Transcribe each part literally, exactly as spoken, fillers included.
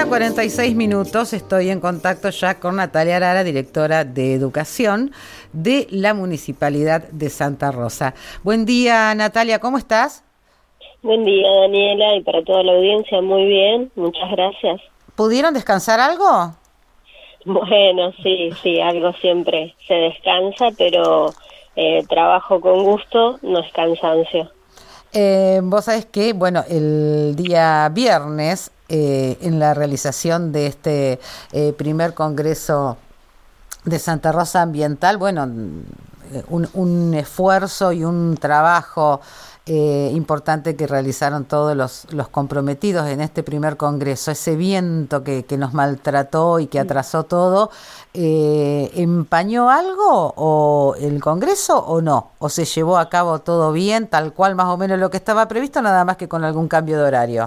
mañana, cuarenta y seis minutos. Estoy en contacto ya con Natalia Arara, directora de Educación de la Municipalidad de Santa Rosa. Buen día, Natalia, ¿cómo estás? Buen día, Daniela, y para toda la audiencia, muy bien, muchas gracias. ¿Pudieron descansar algo? Bueno, sí, sí, algo siempre se descansa, pero eh, trabajo con gusto, no es cansancio. Eh, vos sabés que, bueno, el día viernes, eh, en la realización de este eh, primer congreso de Santa Rosa Ambiental, bueno, un, un esfuerzo y un trabajo eh, importante que realizaron todos los, los comprometidos en este primer congreso. Ese viento que, que nos maltrató y que atrasó todo, eh, ¿empañó algo o el congreso o no? ¿O se llevó a cabo todo bien, tal cual más o menos lo que estaba previsto, nada más que con algún cambio de horario?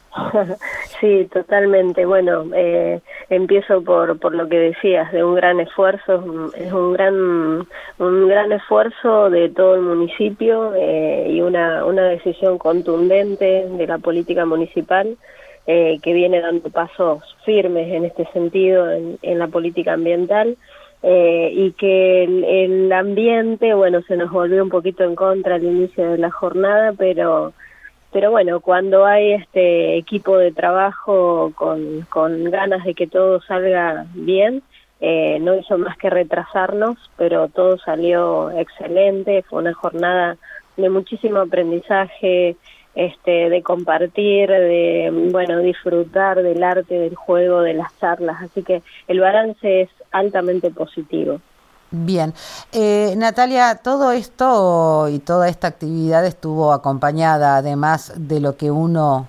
Sí, totalmente. Bueno, eh, empiezo por por lo que decías, de un gran esfuerzo. Es un gran un gran esfuerzo de todo el municipio eh, y una una decisión contundente de la política municipal eh, que viene dando pasos firmes en este sentido en, en la política ambiental. Eh, y que el, el ambiente, bueno, se nos volvió un poquito en contra al inicio de la jornada, pero Pero bueno, cuando hay este equipo de trabajo con, con ganas de que todo salga bien, eh, no hizo más que retrasarnos, pero todo salió excelente. Fue una jornada de muchísimo aprendizaje, este, de compartir, de bueno disfrutar del arte, del juego, de las charlas. Así que el balance es altamente positivo. Bien, eh, Natalia, todo esto y toda esta actividad estuvo acompañada, además de lo que uno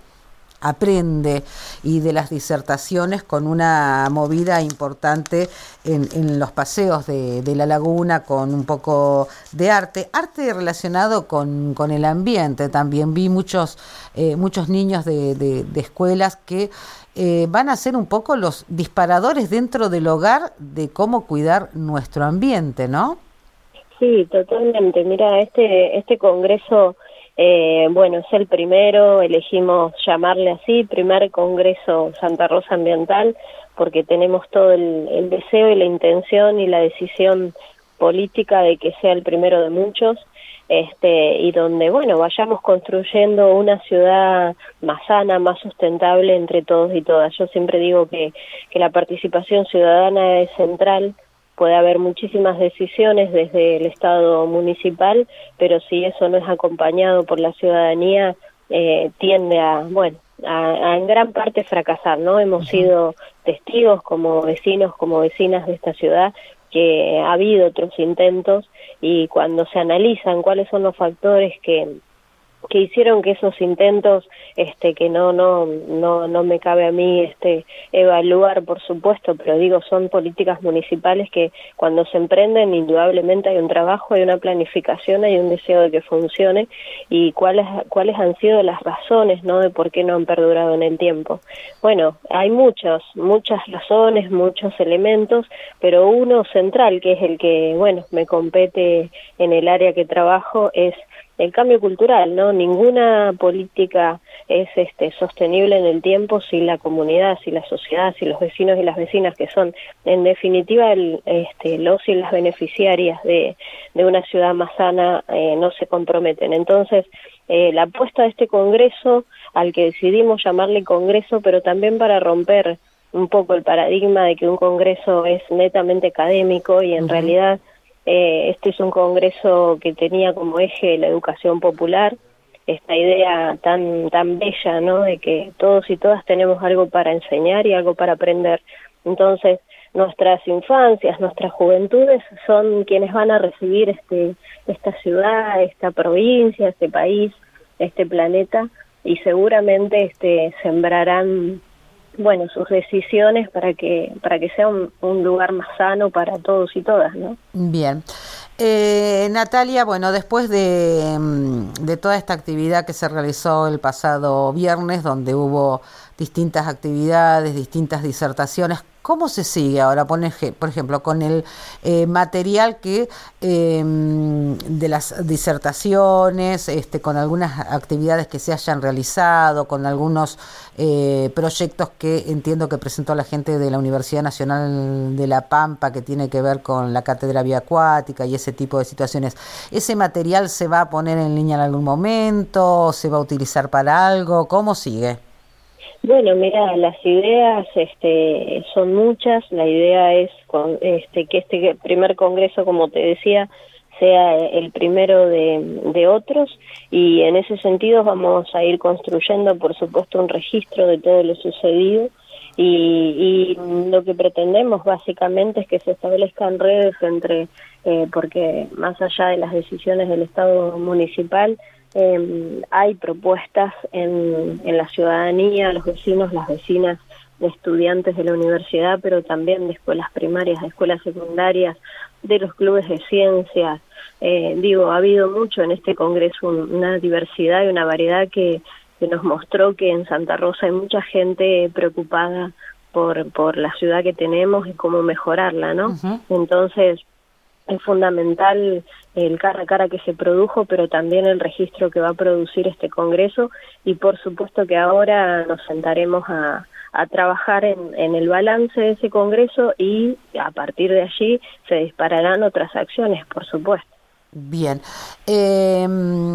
aprende y de las disertaciones, con una movida importante en, en los paseos de, de la laguna, con un poco de arte, arte relacionado con, con el ambiente. También vi muchos, eh, muchos niños de, de, de escuelas que eh, van a ser un poco los disparadores dentro del hogar de cómo cuidar nuestro ambiente, ¿no? Sí, totalmente. Mira, este, este congreso Eh, bueno, es el primero, elegimos llamarle así, primer Congreso Santa Rosa Ambiental, porque tenemos todo el, el deseo y la intención y la decisión política de que sea el primero de muchos, este, y donde, bueno, vayamos construyendo una ciudad más sana, más sustentable entre todos y todas. Yo siempre digo que, que la participación ciudadana es central. Puede haber muchísimas decisiones desde el Estado municipal, pero si eso no es acompañado por la ciudadanía, eh, tiende a, bueno, a, a en gran parte fracasar, ¿no? Hemos sido testigos como vecinos, como vecinas de esta ciudad, que ha habido otros intentos, y cuando se analizan cuáles son los factores que que hicieron que esos intentos, este, que no no no no me cabe a mí este evaluar, por supuesto, pero digo, son políticas municipales que cuando se emprenden indudablemente hay un trabajo, hay una planificación, hay un deseo de que funcione, y cuáles cuáles han sido las razones, ¿no?, de por qué no han perdurado en el tiempo. Bueno, hay muchos muchas razones, muchos elementos, pero uno central, que es el que, bueno, me compete en el área que trabajo, es el cambio cultural, ¿no? Ninguna política es este sostenible en el tiempo si la comunidad, si la sociedad, si los vecinos y las vecinas, que son en definitiva el, este, los y las beneficiarias de, de una ciudad más sana, eh, no se comprometen. Entonces, eh, la apuesta de este congreso, al que decidimos llamarle congreso, pero también para romper un poco el paradigma de que un congreso es netamente académico, y en uh-huh. realidad Eh, este es un congreso que tenía como eje la educación popular, esta idea tan tan bella, ¿no?, de que todos y todas tenemos algo para enseñar y algo para aprender. Entonces, nuestras infancias, nuestras juventudes son quienes van a recibir este esta ciudad, esta provincia, este país, este planeta, y seguramente este sembrarán, bueno, sus decisiones para que para que sea un, un lugar más sano para todos y todas, ¿no? Bien. Eh, Natalia, bueno, después de, de toda esta actividad que se realizó el pasado viernes, donde hubo distintas actividades, distintas disertaciones, ¿Cómo se sigue ahora, por ejemplo, con el eh, material que eh, de las disertaciones, este, con algunas actividades que se hayan realizado, con algunos eh, proyectos que entiendo que presentó la gente de la Universidad Nacional de La Pampa, que tiene que ver con la cátedra vía acuática y ese tipo de situaciones? ¿Ese material se va a poner en línea en algún momento? ¿Se va a utilizar para algo? ¿Cómo sigue? Bueno, mira, las ideas este, son muchas. La idea es con, este, que este primer congreso, como te decía, sea el primero de, de otros, y en ese sentido vamos a ir construyendo, por supuesto, un registro de todo lo sucedido, y, y lo que pretendemos básicamente es que se establezcan redes entre, eh, porque más allá de las decisiones del Estado municipal, Eh, hay propuestas en, en la ciudadanía, los vecinos, las vecinas, de estudiantes de la universidad, pero también de escuelas primarias, de escuelas secundarias, de los clubes de ciencias. Eh, digo, ha habido mucho en este congreso, un, una diversidad y una variedad que, que nos mostró que en Santa Rosa hay mucha gente preocupada por, por la ciudad que tenemos y cómo mejorarla, ¿no? Uh-huh. Entonces, es fundamental el cara a cara que se produjo, pero también el registro que va a producir este congreso, y por supuesto que ahora nos sentaremos a, a trabajar en, en el balance de ese congreso, y a partir de allí se dispararán otras acciones, por supuesto. Bien. Eh...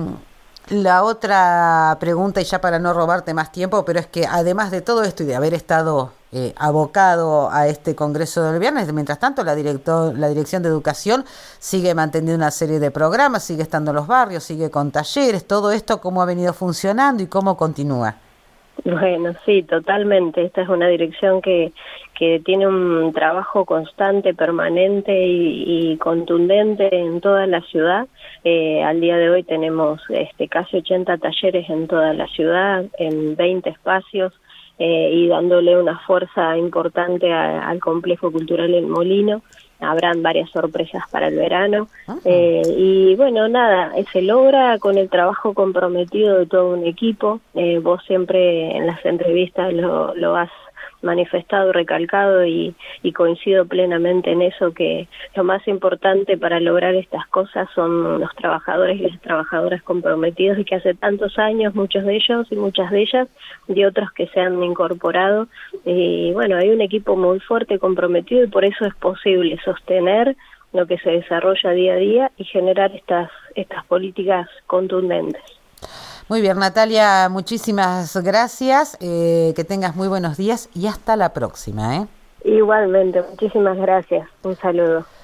La otra pregunta, y ya para no robarte más tiempo, pero es que además de todo esto y de haber estado eh, abocado a este Congreso del Viernes, mientras tanto la, director, la Dirección de Educación sigue manteniendo una serie de programas, sigue estando en los barrios, sigue con talleres. Todo esto, ¿cómo ha venido funcionando y cómo continúa? Bueno, sí, totalmente. Esta es una dirección que, que tiene un trabajo constante, permanente y, y contundente en toda la ciudad. Eh, al día de hoy tenemos este, casi ochenta talleres en toda la ciudad, en veinte espacios, eh, y dándole una fuerza importante a, al complejo cultural El Molino. Habrán varias sorpresas para el verano. Uh-huh. eh, y bueno, nada, se logra con el trabajo comprometido de todo un equipo. Eh, vos siempre en las entrevistas lo, lo has manifestado, recalcado, y, y coincido plenamente en eso, que lo más importante para lograr estas cosas son los trabajadores y las trabajadoras comprometidos, y que hace tantos años, muchos de ellos y muchas de ellas, y otros que se han incorporado. Y bueno, hay un equipo muy fuerte, comprometido, y por eso es posible sostener lo que se desarrolla día a día y generar estas, estas políticas contundentes. Muy bien, Natalia, muchísimas gracias, eh, que tengas muy buenos días y hasta la próxima, ¿eh? Igualmente, muchísimas gracias, un saludo.